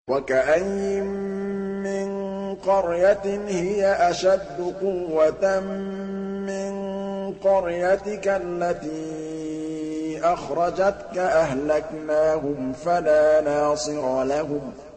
وَكَأَيِّن مِّن قَرْيَةٍ هِيَ أَشَدُّ قُوَّةً مِّن قَرْيَتِكَ الَّتِي أَخْرَجَتْكَ أَهْلَكْنَاهُمْ فَلَا نَاصِرَ لَهُمْ